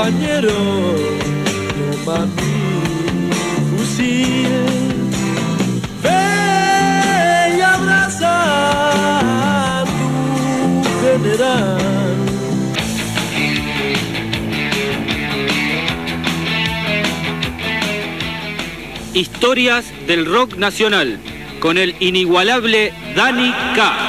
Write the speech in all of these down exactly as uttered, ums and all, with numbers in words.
compañero, toma mi fusil. Ve y abraza a tu general. Historias del rock nacional, con el inigualable Dani K.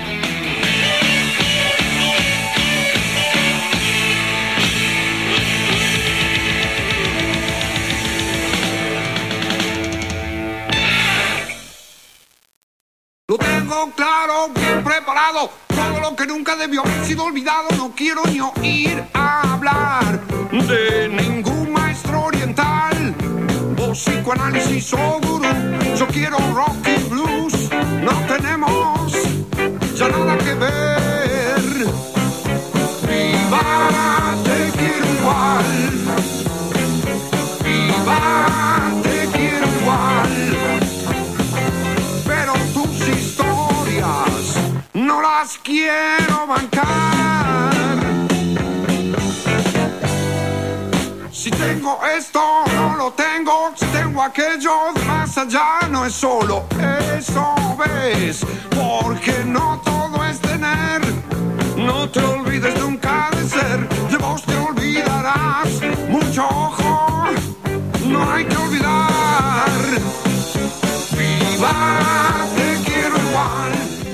Lo tengo claro, bien preparado, todo lo que nunca debió haber sido olvidado. No quiero ni oír hablar de ningún maestro oriental o psicoanálisis o gurú. Yo quiero rock y blues, no tenemos ya nada que ver. Viva, te quiero igual. Viva, te quiero igual. Pero tus historias no las quiero bancar. Si tengo esto, no lo tengo. Si tengo aquello de más allá, no es solo eso, ves. Porque no todo es tener. No te olvides nunca de ser. De vos te olvidarás. Mucho ojo, no hay que olvidar. Viva, te quiero igual.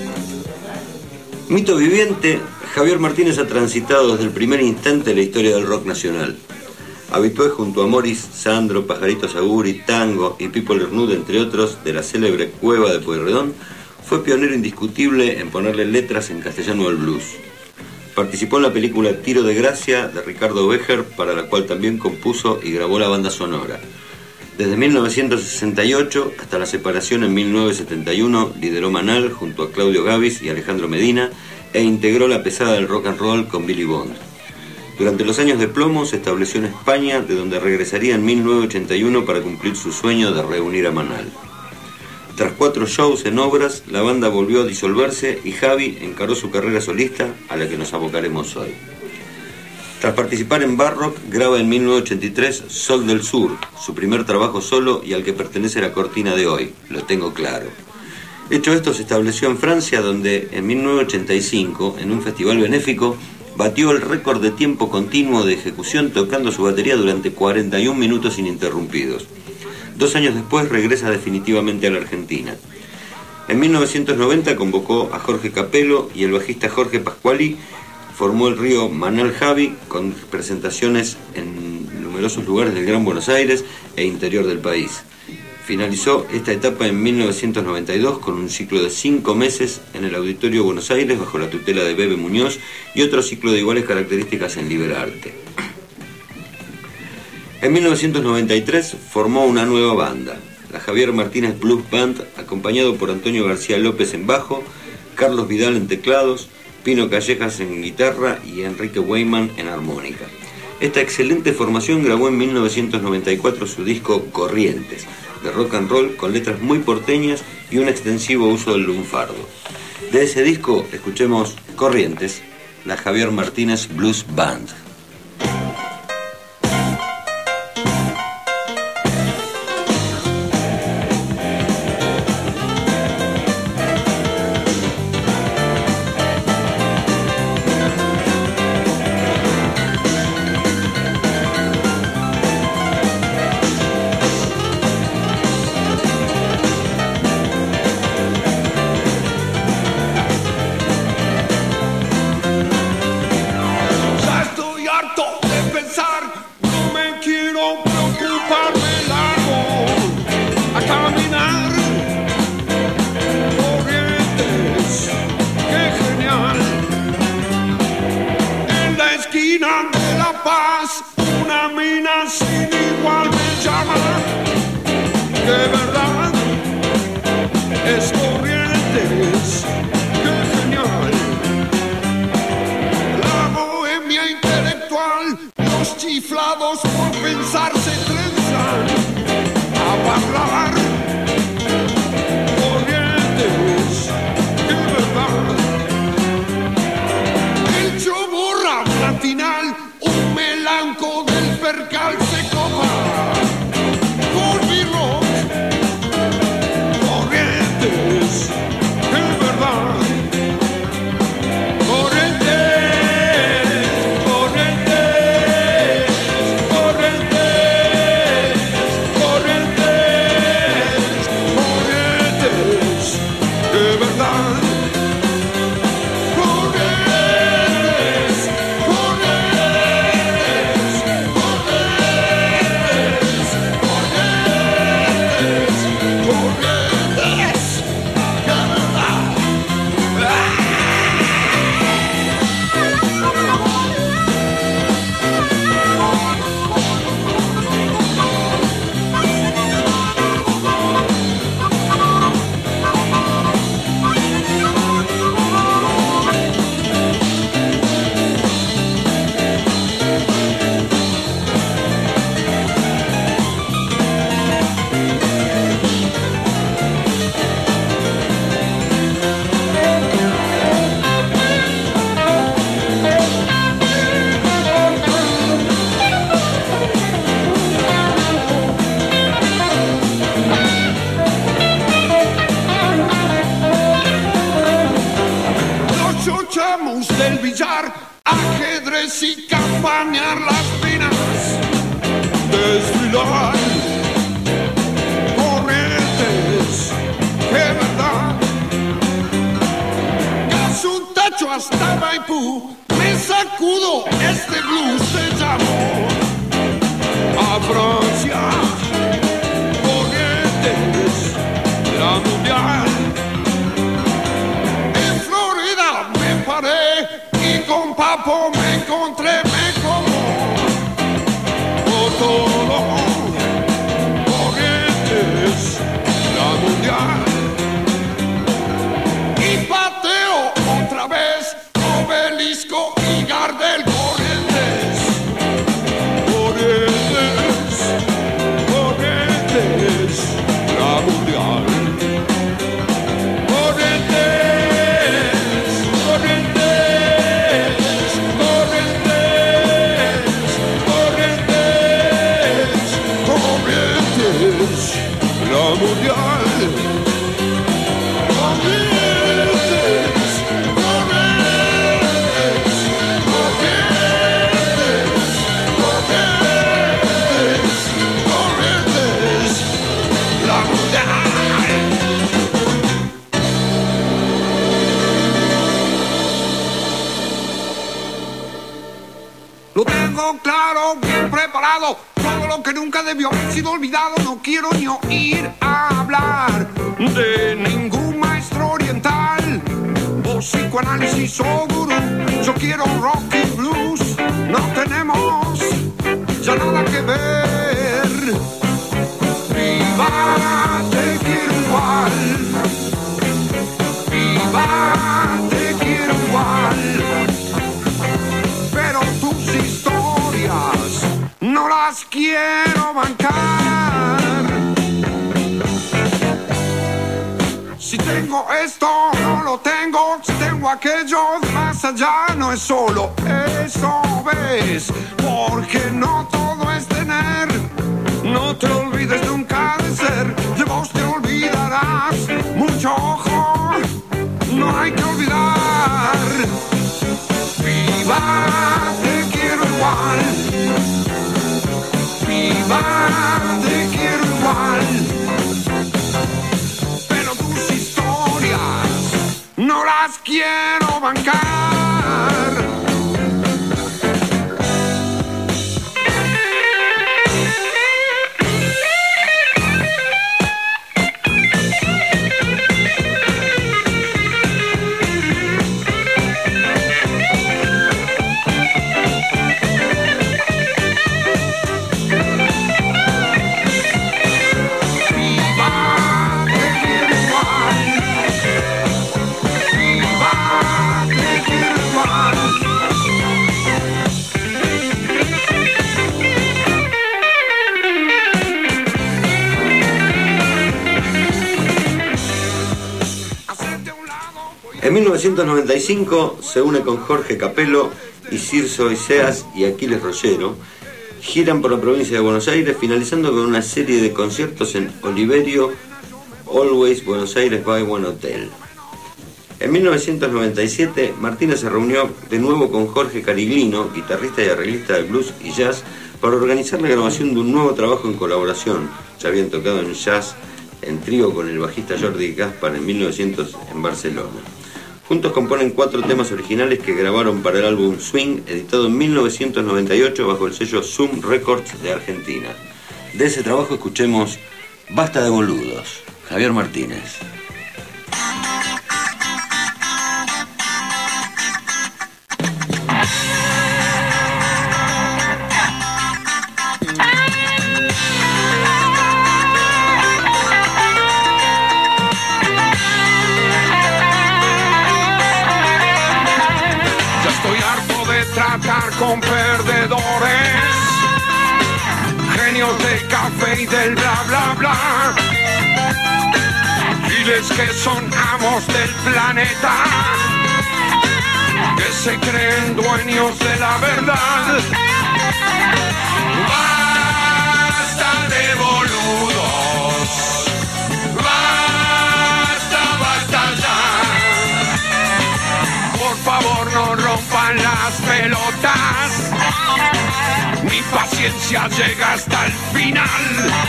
Mito viviente, Javier Martínez ha transitado desde el primer instante la historia del rock nacional. Habitué junto a Morris, Sandro, Pajarito Saguri, Tango y Pipo Lernud, entre otros, de la célebre Cueva de Pueyrredón, fue pionero indiscutible en ponerle letras en castellano al blues. Participó en la película Tiro de Gracia de Ricardo Becher, para la cual también compuso y grabó la banda sonora. Desde mil novecientos sesenta y ocho hasta la separación en mil novecientos setenta y uno, lideró Manal junto a Claudio Gavis y Alejandro Medina e integró la pesada del rock and roll con Billy Bond. Durante los años de plomo se estableció en España, de donde regresaría en mil novecientos ochenta y uno para cumplir su sueño de reunir a Manal. Tras cuatro shows en obras, la banda volvió a disolverse y Javi encaró su carrera solista, a la que nos abocaremos hoy. Tras participar en Barrock, graba en mil novecientos ochenta y tres Sol del Sur, su primer trabajo solo y al que pertenece la cortina de hoy, Lo tengo claro. Hecho esto, se estableció en Francia, donde en mil novecientos ochenta y cinco, en un festival benéfico, batió el récord de tiempo continuo de ejecución tocando su batería durante cuarenta y un minutos ininterrumpidos. Dos años después regresa definitivamente a la Argentina. En mil novecientos noventa convocó a Jorge Capello y el bajista Jorge Pascuali. Formó el río Manal Javi, con presentaciones en numerosos lugares del Gran Buenos Aires e interior del país. Finalizó esta etapa en mil novecientos noventa y dos con un ciclo de cinco meses en el Auditorio Buenos Aires bajo la tutela de Bebe Muñoz y otro ciclo de iguales características en Liberarte. En mil novecientos noventa y tres formó una nueva banda, la Javier Martínez Blues Band, acompañado por Antonio García López en bajo, Carlos Vidal en teclados, Pino Callejas en guitarra y Enrique Weyman en armónica. Esta excelente formación grabó en mil novecientos noventa y cuatro su disco Corrientes, de rock and roll con letras muy porteñas y un extensivo uso del lunfardo. De ese disco escuchemos Corrientes, la Javier Martínez Blues Band. Final, un melanco de ajedrez y campañar las penas, desfilar corrientes, que verdad, es un techo hasta Maipú, me sacudo este blues, te llamo a Francia, corrientes, la mundial. En Florida me paré y con Papo me encontré, me como por todo, corrientes, la mundial. Y pateo otra vez, Obelisco y Gardel, corrientes, corrientes, corrientes, la mundial. La mundial. Corrientes, corrientes, corrientes, corrientes, corrientes, la mundial. Lo tengo claro, bien preparado. Todo lo que nunca debió haber sido olvidado. No quiero ni oír hablar de ningún maestro oriental o psicoanálisis o gurú. Yo quiero rock y blues. No tenemos ya nada que ver. Viva, te quiero igual. Viva, te quiero igual. Pero tus historias no las quiero bancar. Si tengo esto, no lo tengo. Si tengo aquello, más allá no es solo eso, ves. Porque no todo es tener. No te olvides nunca de ser. De vos te olvidarás. Mucho ojo, no hay que olvidar. Viva, te quiero igual. Viva, te quiero igual. Pero tus historias no las quiero bancar. En mil novecientos noventa y cinco se une con Jorge Capello y Cirso Iseas y Aquiles Rollero. Giran por la provincia de Buenos Aires, finalizando con una serie de conciertos en Oliverio, Always, Buenos Aires by One Hotel. En mil novecientos noventa y siete, Martínez se reunió de nuevo con Jorge Cariglino, guitarrista y arreglista de blues y jazz, para organizar la grabación de un nuevo trabajo en colaboración. Ya habían tocado en jazz en trío con el bajista Jordi Gaspar en mil novecientos en Barcelona. Juntos componen cuatro temas originales que grabaron para el álbum Swing, editado en mil novecientos noventa y ocho bajo el sello Zoom Records de Argentina. De ese trabajo escuchemos Basta de boludos, Javier Martínez. Tratar con perdedores, genios del café y del bla bla bla. Diles que son amos del planeta, que se creen dueños de la verdad. Basta de boludos, basta, basta ya. Por favor no rompan las pelotas. pelotas. Mi paciencia llega hasta el final.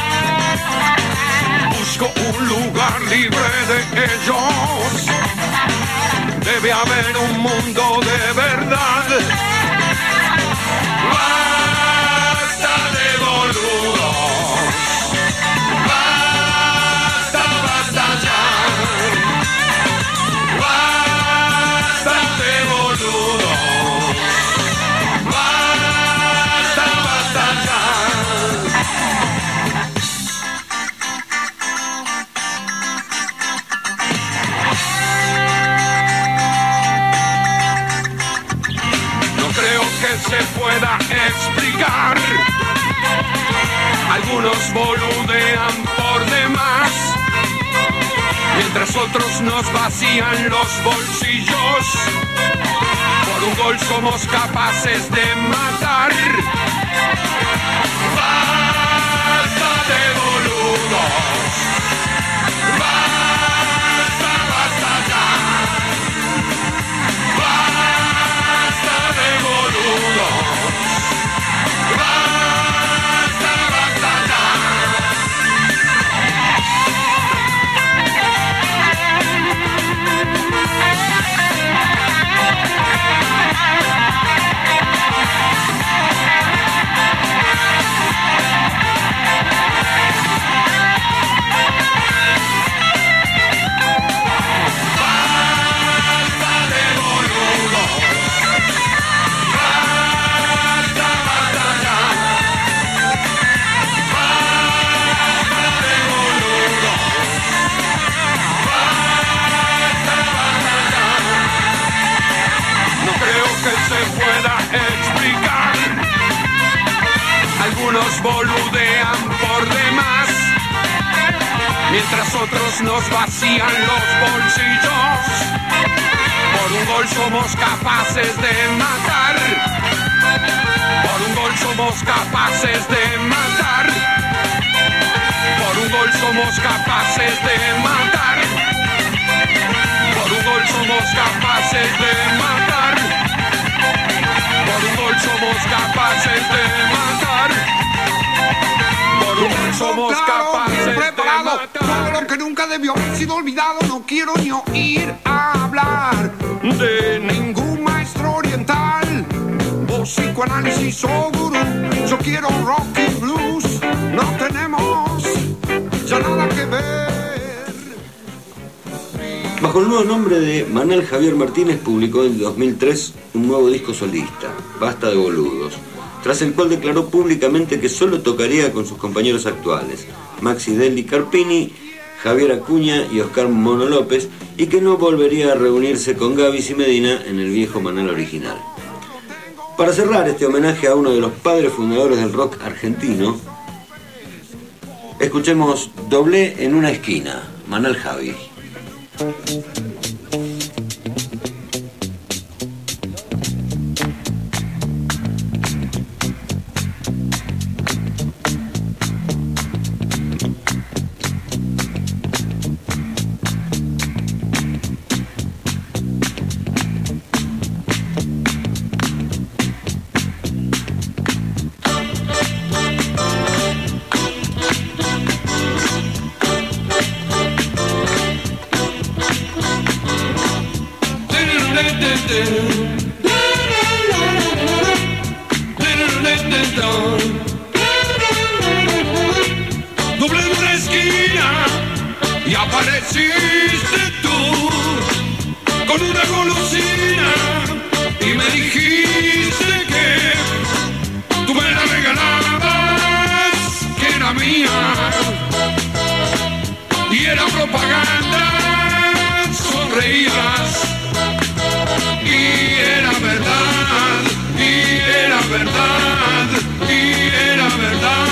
Busco un lugar libre de ellos. Debe haber un mundo de verdad. Basta de boludos. Basta, basta ya. Basta de boludos. Basta, basta ya. Se pueda explicar. Algunos boludean por demás, mientras otros nos vacían los bolsillos. Por un gol somos capaces de matar. Basta de boludos. Basta, basta ya. Basta de boludos. Basta, basta ya. Algunos boludean por demás, mientras otros nos vacían los bolsillos. Por un gol somos capaces de matar. Por un gol somos capaces de matar. Por un gol somos capaces de matar. Por un gol somos capaces de matar. Por un gol somos capaces de matar. Por un gol somos capaces preparado, de matar. todo lo que nunca debió haber sido olvidado. No quiero ni oír hablar de ningún maestro oriental o psicoanálisis o gurú. Yo quiero rock y blues. No tenemos ya nada que ver. Bajo el nuevo nombre de Manuel Javier Martínez publicó en dos mil tres un nuevo disco solista, Basta de boludos, tras el cual declaró públicamente que solo tocaría con sus compañeros actuales, Maxi Delli Carpini, Javier Acuña y Oscar Mono López, y que no volvería a reunirse con Gabis y Medina en el viejo Manuel original. Para cerrar este homenaje a uno de los padres fundadores del rock argentino, escuchemos Doblé en una esquina, Manuel Javi. Doblé en una esquina y apareciste tú con una golosina y me dijiste que tú me la regalabas, que era mía y era propaganda. Sonreías y era verdad, y era verdad, y era verdad.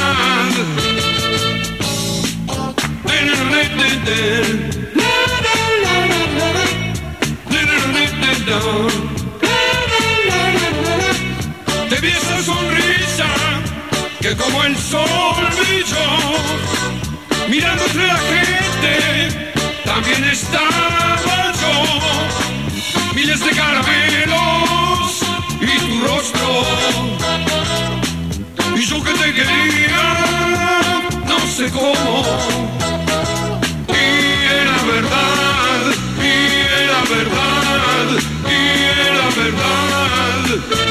Te vi esa sonrisa que como el sol brilló, mirando entre la gente, también estaba yo. Miles de caramelos y tu rostro. Y yo que te quería, no sé cómo. Y era verdad, y era verdad, y era verdad.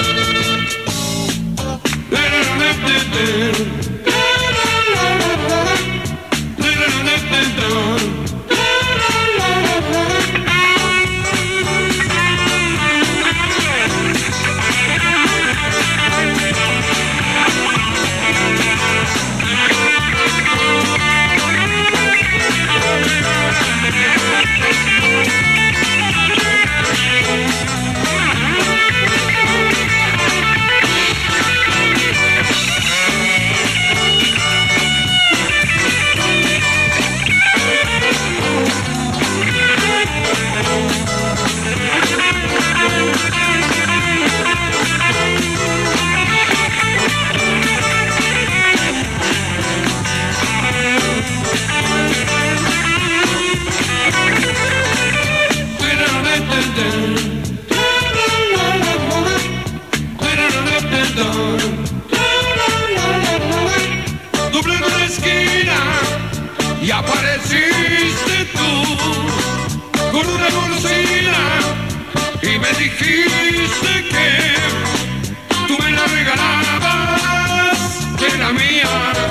Doblé una esquina y apareciste tú con una golosina y me dijiste que tú me la regalabas, que era mía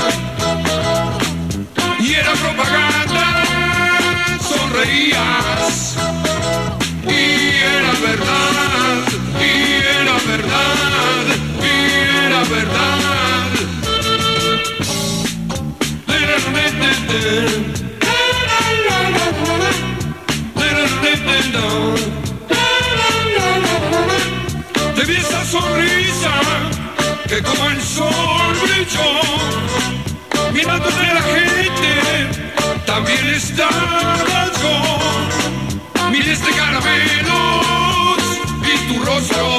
y era propaganda, sonreías y era verdad, y era verdad, y era verdad. Te vi esa sonrisa que como el sol brilló, mirándote a la gente, también estaba yo. Miré este caramelos y tu rostro,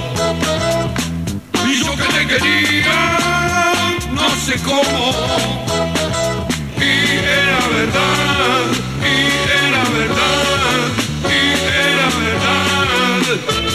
y yo que te quería, no sé cómo. Y era verdad, y era verdad, y era verdad.